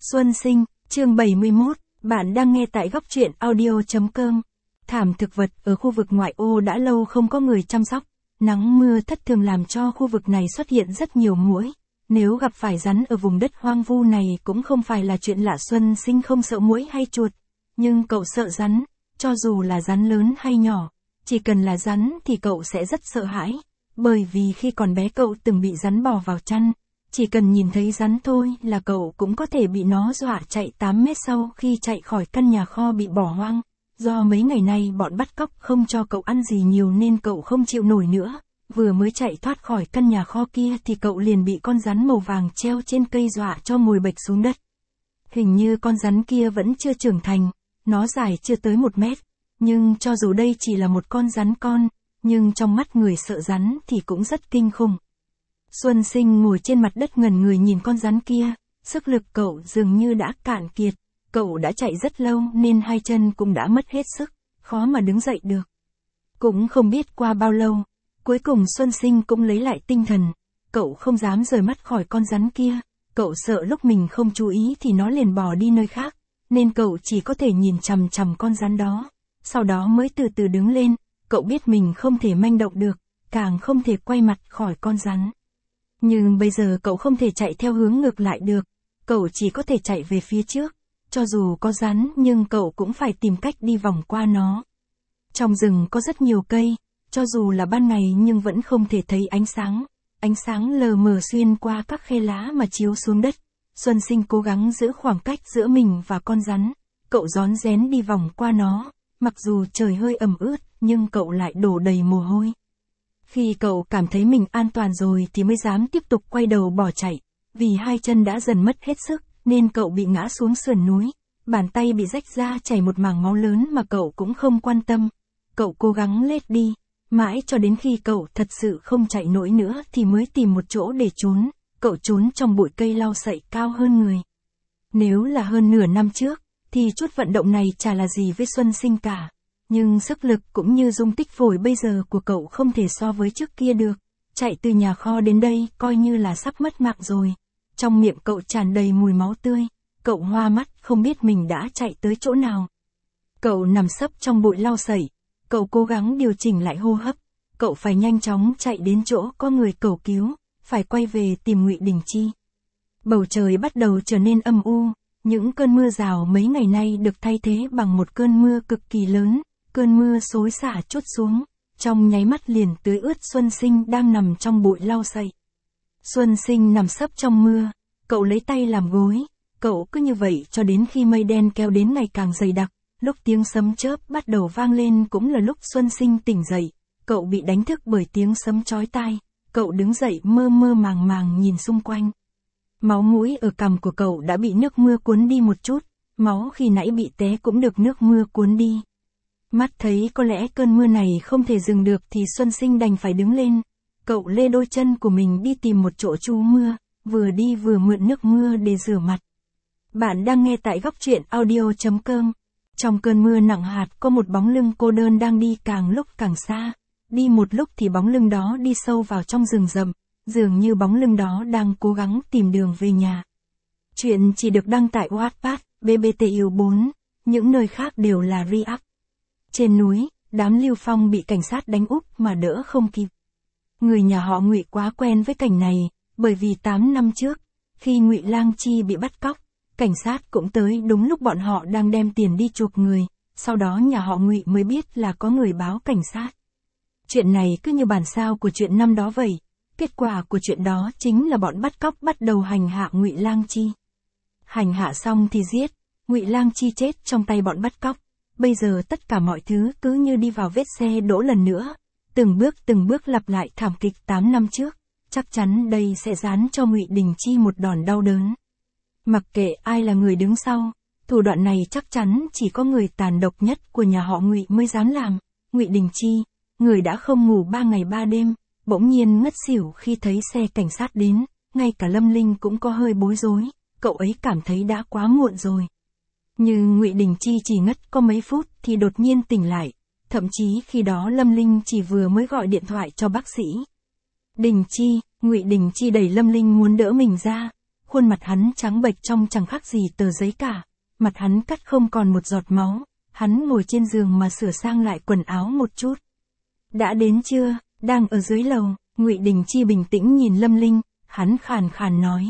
Xuân sinh, chương 71, bạn đang nghe tại góc truyện audio.com. Thảm thực vật ở khu vực ngoại ô đã lâu không có người chăm sóc. Nắng mưa thất thường làm cho khu vực này xuất hiện rất nhiều muỗi. Nếu gặp phải rắn ở vùng đất hoang vu này cũng không phải là chuyện lạ. Xuân sinh không sợ muỗi hay chuột. Nhưng cậu sợ rắn, cho dù là rắn lớn hay nhỏ. Chỉ cần là rắn thì cậu sẽ rất sợ hãi. Bởi vì khi còn bé cậu từng bị rắn bò vào chăn. Chỉ cần nhìn thấy rắn thôi là cậu cũng có thể bị nó dọa chạy 8 mét sau khi chạy khỏi căn nhà kho bị bỏ hoang. Do mấy ngày nay bọn bắt cóc không cho cậu ăn gì nhiều nên cậu không chịu nổi nữa. Vừa mới chạy thoát khỏi căn nhà kho kia thì cậu liền bị con rắn màu vàng treo trên cây dọa cho ngồi bệt xuống đất. Hình như con rắn kia vẫn chưa trưởng thành, nó dài chưa tới 1 mét. Nhưng cho dù đây chỉ là một con rắn con, nhưng trong mắt người sợ rắn thì cũng rất kinh khủng. Xuân sinh ngồi trên mặt đất ngẩn người nhìn con rắn kia, sức lực cậu dường như đã cạn kiệt, cậu đã chạy rất lâu nên hai chân cũng đã mất hết sức, khó mà đứng dậy được. Cũng không biết qua bao lâu, cuối cùng Xuân sinh cũng lấy lại tinh thần, cậu không dám rời mắt khỏi con rắn kia, cậu sợ lúc mình không chú ý thì nó liền bỏ đi nơi khác, nên cậu chỉ có thể nhìn chằm chằm con rắn đó, sau đó mới từ từ đứng lên, cậu biết mình không thể manh động được, càng không thể quay mặt khỏi con rắn. Nhưng bây giờ cậu không thể chạy theo hướng ngược lại được, cậu chỉ có thể chạy về phía trước, cho dù có rắn nhưng cậu cũng phải tìm cách đi vòng qua nó. Trong rừng có rất nhiều cây, cho dù là ban ngày nhưng vẫn không thể thấy ánh sáng lờ mờ xuyên qua các khe lá mà chiếu xuống đất. Xuân sinh cố gắng giữ khoảng cách giữa mình và con rắn, cậu rón rén đi vòng qua nó, mặc dù trời hơi ẩm ướt nhưng cậu lại đổ đầy mồ hôi. Khi cậu cảm thấy mình an toàn rồi thì mới dám tiếp tục quay đầu bỏ chạy, vì hai chân đã dần mất hết sức, nên cậu bị ngã xuống sườn núi, bàn tay bị rách ra chảy một mảng máu lớn mà cậu cũng không quan tâm. Cậu cố gắng lết đi, mãi cho đến khi cậu thật sự không chạy nổi nữa thì mới tìm một chỗ để trốn, cậu trốn trong bụi cây lau sậy cao hơn người. Nếu là hơn nửa năm trước, thì chút vận động này chả là gì với Xuân sinh cả. Nhưng sức lực cũng như dung tích phổi bây giờ của cậu không thể so với trước kia được. Chạy từ nhà kho đến đây coi như là sắp mất mạng rồi. Trong miệng cậu tràn đầy mùi máu tươi. Cậu hoa mắt không biết mình đã chạy tới chỗ nào. Cậu nằm sấp trong bụi lau sậy. Cậu cố gắng điều chỉnh lại hô hấp. Cậu phải nhanh chóng chạy đến chỗ có người cầu cứu. Phải quay về tìm Ngụy Đình Chi. Bầu trời bắt đầu trở nên âm u. Những cơn mưa rào mấy ngày nay được thay thế bằng một cơn mưa cực kỳ lớn. Cơn mưa xối xả trút xuống, trong nháy mắt liền tưới ướt Xuân sinh đang nằm trong bụi lau sậy. Xuân sinh nằm sấp trong mưa, cậu lấy tay làm gối, cậu cứ như vậy cho đến khi mây đen kéo đến ngày càng dày đặc, lúc tiếng sấm chớp bắt đầu vang lên cũng là lúc Xuân sinh tỉnh dậy, cậu bị đánh thức bởi tiếng sấm chói tai, cậu đứng dậy mơ mơ màng màng nhìn xung quanh. Máu mũi ở cằm của cậu đã bị nước mưa cuốn đi một chút, máu khi nãy bị té cũng được nước mưa cuốn đi. Mắt thấy có lẽ cơn mưa này không thể dừng được thì Xuân sinh đành phải đứng lên. Cậu lê đôi chân của mình đi tìm một chỗ trú mưa, vừa đi vừa mượn nước mưa để rửa mặt. Bạn đang nghe tại góc truyện audio.com. Trong cơn mưa nặng hạt có một bóng lưng cô đơn đang đi càng lúc càng xa. Đi một lúc thì bóng lưng đó đi sâu vào trong rừng rậm, dường như bóng lưng đó đang cố gắng tìm đường về nhà. Chuyện chỉ được đăng tại Wattpad, BBTU4, những nơi khác đều là React. Trên núi, đám Lưu Phong bị cảnh sát đánh úp mà đỡ không kịp. Người nhà họ Ngụy quá quen với cảnh này, bởi vì 8 năm trước, khi Ngụy Lang Chi bị bắt cóc, cảnh sát cũng tới đúng lúc bọn họ đang đem tiền đi chuộc người, sau đó nhà họ Ngụy mới biết là có người báo cảnh sát. Chuyện này cứ như bản sao của chuyện năm đó vậy, kết quả của chuyện đó chính là bọn bắt cóc bắt đầu hành hạ Ngụy Lang Chi. Hành hạ xong thì giết, Ngụy Lang Chi chết trong tay bọn bắt cóc. Bây giờ tất cả mọi thứ cứ như đi vào vết xe đỗ lần nữa, từng bước lặp lại thảm kịch 8 năm trước, chắc chắn đây sẽ giáng cho Ngụy Đình Chi một đòn đau đớn. Mặc kệ ai là người đứng sau, thủ đoạn này chắc chắn chỉ có người tàn độc nhất của nhà họ Ngụy mới dám làm. Ngụy Đình Chi, người đã không ngủ 3 ngày 3 đêm, bỗng nhiên ngất xỉu khi thấy xe cảnh sát đến, ngay cả Lâm Linh cũng có hơi bối rối, cậu ấy cảm thấy đã quá muộn rồi. Nhưng Ngụy Đình Chi chỉ ngất có mấy phút thì đột nhiên tỉnh lại, thậm chí khi đó Lâm Linh chỉ vừa mới gọi điện thoại cho bác sĩ. Đình Chi, Ngụy Đình Chi đẩy Lâm Linh muốn đỡ mình ra, khuôn mặt hắn trắng bệch trông chẳng khác gì tờ giấy cả, mặt hắn cắt không còn một giọt máu, hắn ngồi trên giường mà sửa sang lại quần áo một chút. Đã đến chưa? Đang ở dưới lầu, Ngụy Đình Chi bình tĩnh nhìn Lâm Linh, hắn khàn khàn nói.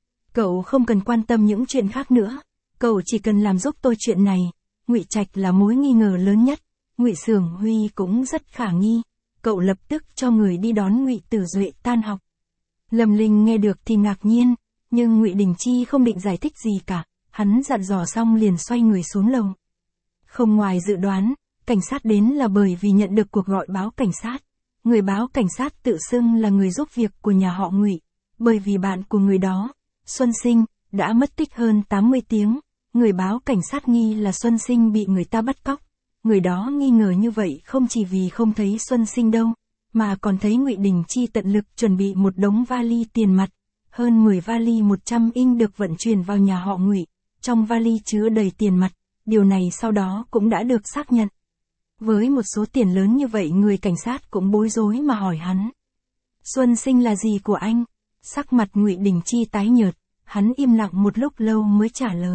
Cậu không cần quan tâm những chuyện khác nữa, cậu chỉ cần làm giúp tôi chuyện này. Ngụy Trạch là mối nghi ngờ lớn nhất, Ngụy Xưởng Huy cũng rất khả nghi. Cậu lập tức cho người đi đón Ngụy Tử Duệ tan học. Lâm Linh nghe được thì ngạc nhiên, nhưng Ngụy Đình Chi không định giải thích gì cả, hắn dặn dò xong liền xoay người xuống lầu. Không ngoài dự đoán, cảnh sát đến là bởi vì nhận được cuộc gọi báo cảnh sát. Người báo cảnh sát tự xưng là người giúp việc của nhà họ Ngụy, bởi vì bạn của người đó, Xuân Sinh, đã mất tích hơn 80 tiếng. Người báo cảnh sát nghi là Xuân Sinh bị người ta bắt cóc. Người đó nghi ngờ như vậy không chỉ vì không thấy Xuân Sinh đâu, mà còn thấy Ngụy Đình Chi tận lực chuẩn bị một đống vali tiền mặt, hơn 10 vali 100 inch được vận chuyển vào nhà họ Ngụy, trong vali chứa đầy tiền mặt, điều này sau đó cũng đã được xác nhận. Với một số tiền lớn như vậy người cảnh sát cũng bối rối mà hỏi hắn. Xuân Sinh là gì của anh? Sắc mặt Ngụy Đình Chi tái nhợt, hắn im lặng một lúc lâu mới trả lời.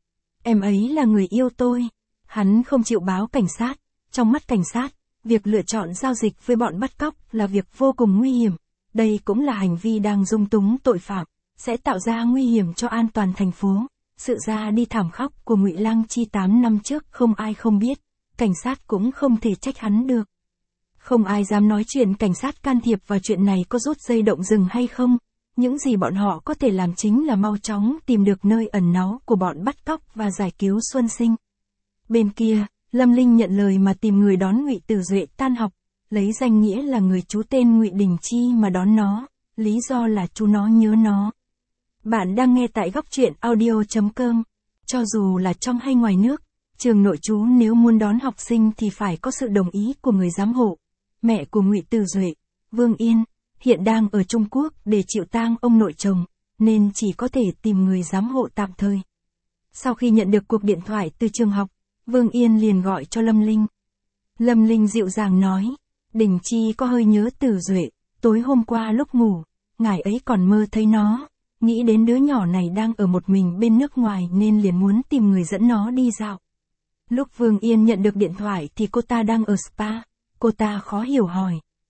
Em ấy là người yêu tôi. Hắn không chịu báo cảnh sát, trong mắt cảnh sát, việc lựa chọn giao dịch với bọn bắt cóc là việc vô cùng nguy hiểm. Đây cũng là hành vi đang dung túng tội phạm, sẽ tạo ra nguy hiểm cho an toàn thành phố. Sự ra đi thảm khốc của Ngụy Lăng Chi 8 năm trước không ai không biết, cảnh sát cũng không thể trách hắn được. Không ai dám nói chuyện cảnh sát can thiệp vào chuyện này có rút dây động rừng hay không. Những gì bọn họ có thể làm chính là mau chóng tìm được nơi ẩn náu của bọn bắt cóc và giải cứu Xuân Sinh. Bên kia, Lâm Linh nhận lời mà tìm người đón Ngụy Tử Duệ tan học, lấy danh nghĩa là người chú tên Ngụy Đình Chi mà đón nó, lý do là chú nó nhớ nó. Bạn đang nghe tại góc truyện audio.com. Cho dù là trong hay ngoài nước, trường nội trú nếu muốn đón học sinh thì phải có sự đồng ý của người giám hộ. Mẹ của Ngụy Tử Duệ, Vương Yên, hiện đang ở Trung Quốc để chịu tang ông nội chồng, nên chỉ có thể tìm người giám hộ tạm thời. Sau khi nhận được cuộc điện thoại từ trường học, Vương Yên liền gọi cho Lâm Linh. Lâm Linh dịu dàng nói, Đình Chi có hơi nhớ Tử Duệ, tối hôm qua lúc ngủ, ngài ấy còn mơ thấy nó, nghĩ đến đứa nhỏ này đang ở một mình bên nước ngoài nên liền muốn tìm người dẫn nó đi dạo. Lúc Vương Yên nhận được điện thoại thì cô ta đang ở spa, cô ta khó hiểu hỏi.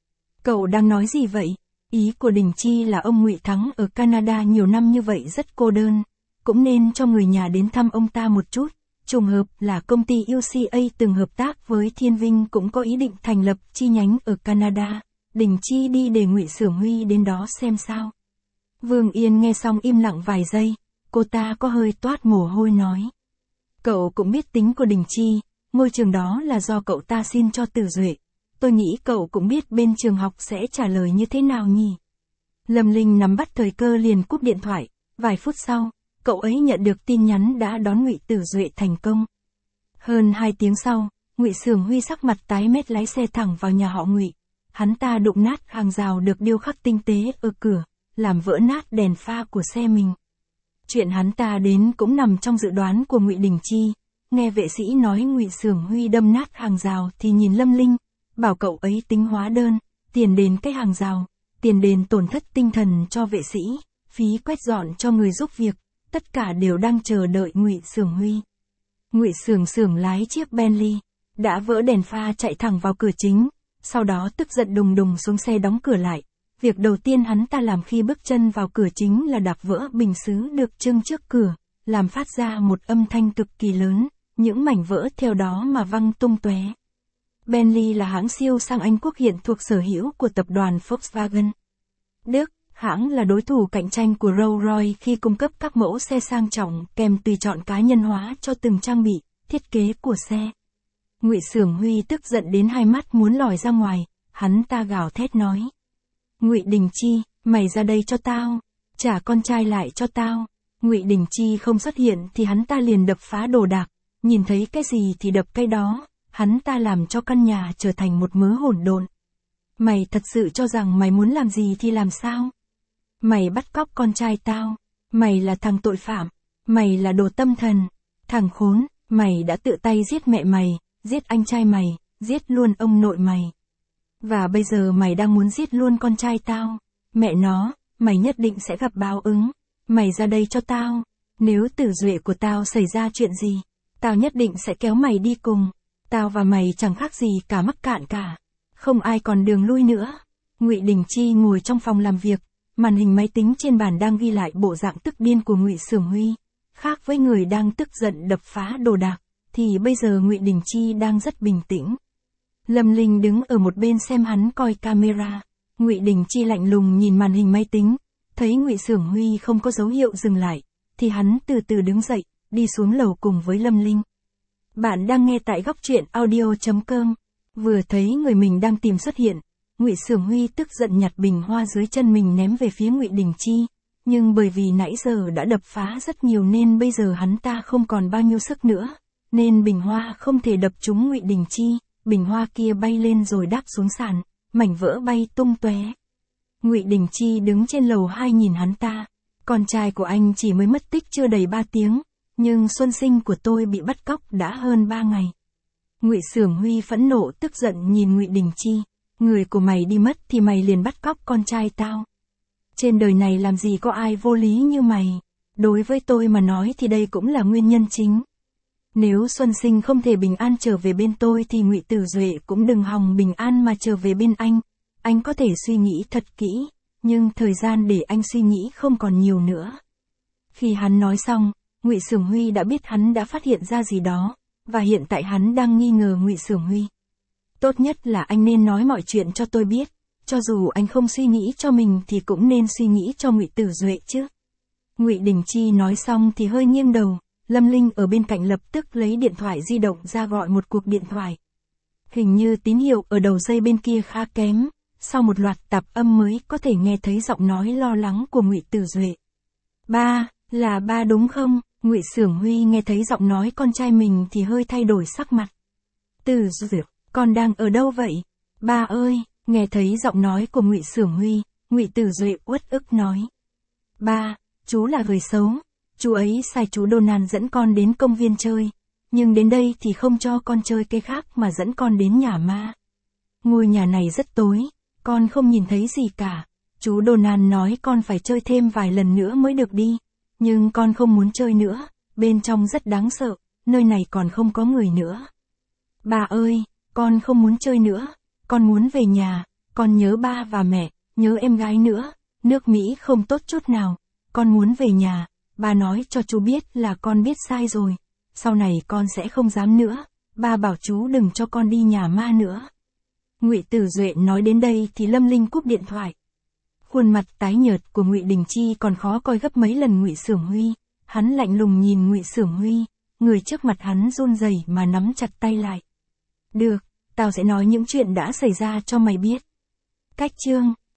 Cậu đang nói gì vậy? Ý của Đình Chi là ông Ngụy Thắng ở Canada nhiều năm như vậy rất cô đơn, cũng nên cho người nhà đến thăm ông ta một chút. Trùng hợp là công ty UCA từng hợp tác với Thiên Vinh cũng có ý định thành lập chi nhánh ở Canada. Đình Chi đi để Ngụy Xưởng Huy đến đó xem sao. Vương Yên nghe xong im lặng vài giây, cô ta có hơi toát mồ hôi nói. Cậu cũng biết tính của Đình Chi, ngôi trường đó là do cậu ta xin cho Tử Duệ. Tôi nghĩ cậu cũng biết bên trường học sẽ trả lời như thế nào nhỉ. Lâm Linh nắm bắt thời cơ liền cúp điện thoại, vài phút sau, cậu ấy nhận được tin nhắn đã đón Ngụy Tử Duệ thành công. Hơn 2 tiếng sau, Ngụy Xưởng Huy sắc mặt tái mét lái xe thẳng vào nhà họ Ngụy. Hắn ta đụng nát hàng rào được điêu khắc tinh tế ở cửa, làm vỡ nát đèn pha của xe mình. Chuyện hắn ta đến cũng nằm trong dự đoán của Ngụy Đình Chi. Nghe vệ sĩ nói Ngụy Xưởng Huy đâm nát hàng rào thì nhìn Lâm Linh, bảo cậu ấy tính hóa đơn, tiền đền cái hàng rào, tiền đền tổn thất tinh thần cho vệ sĩ, phí quét dọn cho người giúp việc, tất cả đều đang chờ đợi Ngụy Xưởng Huy. Ngụy Xưởng lái chiếc Bentley, đã vỡ đèn pha chạy thẳng vào cửa chính, sau đó tức giận đùng đùng xuống xe đóng cửa lại. Việc đầu tiên hắn ta làm khi bước chân vào cửa chính là đạp vỡ bình sứ được trưng trước cửa, làm phát ra một âm thanh cực kỳ lớn, những mảnh vỡ theo đó mà văng tung tóe. Bentley là hãng siêu sang Anh Quốc hiện thuộc sở hữu của tập đoàn Volkswagen Đức. Hãng là đối thủ cạnh tranh của Rolls-Royce khi cung cấp các mẫu xe sang trọng kèm tùy chọn cá nhân hóa cho từng trang bị, thiết kế của xe. Ngụy Xưởng Huy tức giận đến hai mắt muốn lòi ra ngoài, hắn ta gào thét nói. Ngụy Đình Chi, mày ra đây cho tao, trả con trai lại cho tao. Ngụy Đình Chi không xuất hiện thì hắn ta liền đập phá đồ đạc, nhìn thấy cái gì thì đập cái đó, hắn ta làm cho căn nhà trở thành một mớ hỗn độn. Mày thật sự cho rằng mày muốn làm gì thì làm sao? Mày bắt cóc con trai tao, mày là thằng tội phạm, mày là đồ tâm thần, thằng khốn, mày đã tự tay giết mẹ mày, giết anh trai mày, giết luôn ông nội mày. Và bây giờ mày đang muốn giết luôn con trai tao, mẹ nó, mày nhất định sẽ gặp báo ứng. Mày ra đây cho tao. Nếu Tử Duệ của tao xảy ra chuyện gì, tao nhất định sẽ kéo mày đi cùng. Tao và mày chẳng khác gì cả mắc cạn cả. Không ai còn đường lui nữa. Ngụy Đình Chi ngồi trong phòng làm việc, màn hình máy tính trên bàn đang ghi lại bộ dạng tức điên của Ngụy Xưởng Huy. Khác với người đang tức giận đập phá đồ đạc, thì bây giờ Ngụy Đình Chi đang rất bình tĩnh. Lâm Linh đứng ở một bên xem hắn coi camera. Ngụy Đình Chi lạnh lùng nhìn màn hình máy tính, thấy Ngụy Xưởng Huy không có dấu hiệu dừng lại, thì hắn từ từ đứng dậy, đi xuống lầu cùng với Lâm Linh. Bạn đang nghe tại góc truyện audio.com. Vừa thấy người mình đang tìm xuất hiện, Ngụy Xưởng Huy tức giận nhặt bình hoa dưới chân mình ném về phía Ngụy Đình Chi, nhưng bởi vì nãy giờ đã đập phá rất nhiều nên bây giờ hắn ta không còn bao nhiêu sức nữa, nên bình hoa không thể đập trúng Ngụy Đình Chi, bình hoa kia bay lên rồi đáp xuống sàn, mảnh vỡ bay tung tóe. Ngụy Đình Chi đứng trên lầu 2 nhìn hắn ta, con trai của anh chỉ mới mất tích chưa đầy 3 tiếng, nhưng xuân sinh của tôi bị bắt cóc đã hơn 3 ngày. Ngụy Xưởng Huy phẫn nộ tức giận nhìn Ngụy Đình Chi, người của mày đi mất thì mày liền bắt cóc con trai tao. Trên đời này làm gì có ai vô lý như mày, đối với tôi mà nói thì đây cũng là nguyên nhân chính. Nếu Xuân Sinh không thể bình an trở về bên tôi thì Ngụy Tử Duệ cũng đừng hòng bình an mà trở về bên anh có thể suy nghĩ thật kỹ, nhưng thời gian để anh suy nghĩ không còn nhiều nữa. Khi hắn nói xong, Ngụy Xưởng Huy đã biết hắn đã phát hiện ra gì đó, và hiện tại hắn đang nghi ngờ Ngụy Xưởng Huy. Tốt nhất là anh nên nói mọi chuyện cho tôi biết, cho dù anh không suy nghĩ cho mình thì cũng nên suy nghĩ cho Ngụy Tử Duệ chứ. Ngụy Đình Chi nói xong thì hơi nghiêng đầu, Lâm Linh ở bên cạnh lập tức lấy điện thoại di động ra gọi một cuộc điện thoại. Hình như tín hiệu ở đầu dây bên kia khá kém, sau một loạt tạp âm mới có thể nghe thấy giọng nói lo lắng của Ngụy Tử Duệ. Ba, là ba đúng không? Ngụy Xưởng Huy nghe thấy giọng nói con trai mình thì hơi thay đổi sắc mặt. Tử Duệ, con đang ở đâu vậy? Ba ơi, nghe thấy giọng nói của Ngụy Xưởng Huy, Ngụy Tử Duệ uất ức nói. Ba, chú là người xấu, chú ấy sai chú Donald dẫn con đến công viên chơi, nhưng đến đây thì không cho con chơi cái khác mà dẫn con đến nhà ma. Ngôi nhà này rất tối, con không nhìn thấy gì cả, chú Donald nói con phải chơi thêm vài lần nữa mới được đi, nhưng con không muốn chơi nữa, bên trong rất đáng sợ, nơi này còn không có người nữa. Ba ơi, con không muốn chơi nữa, con muốn về nhà, con nhớ ba và mẹ, nhớ em gái nữa, nước Mỹ không tốt chút nào, con muốn về nhà, ba nói cho chú biết là con biết sai rồi, sau này con sẽ không dám nữa, ba bảo chú đừng cho con đi nhà ma nữa. Ngụy Tử Duệ nói đến đây thì Lâm Linh cúp điện thoại. Khuôn mặt tái nhợt của Ngụy Đình Chi còn khó coi gấp mấy lần Ngụy Xưởng Huy, hắn lạnh lùng nhìn Ngụy Xưởng Huy, người trước mặt hắn run rẩy mà nắm chặt tay lại. Được, tao sẽ nói những chuyện đã xảy ra cho mày biết. Cách chương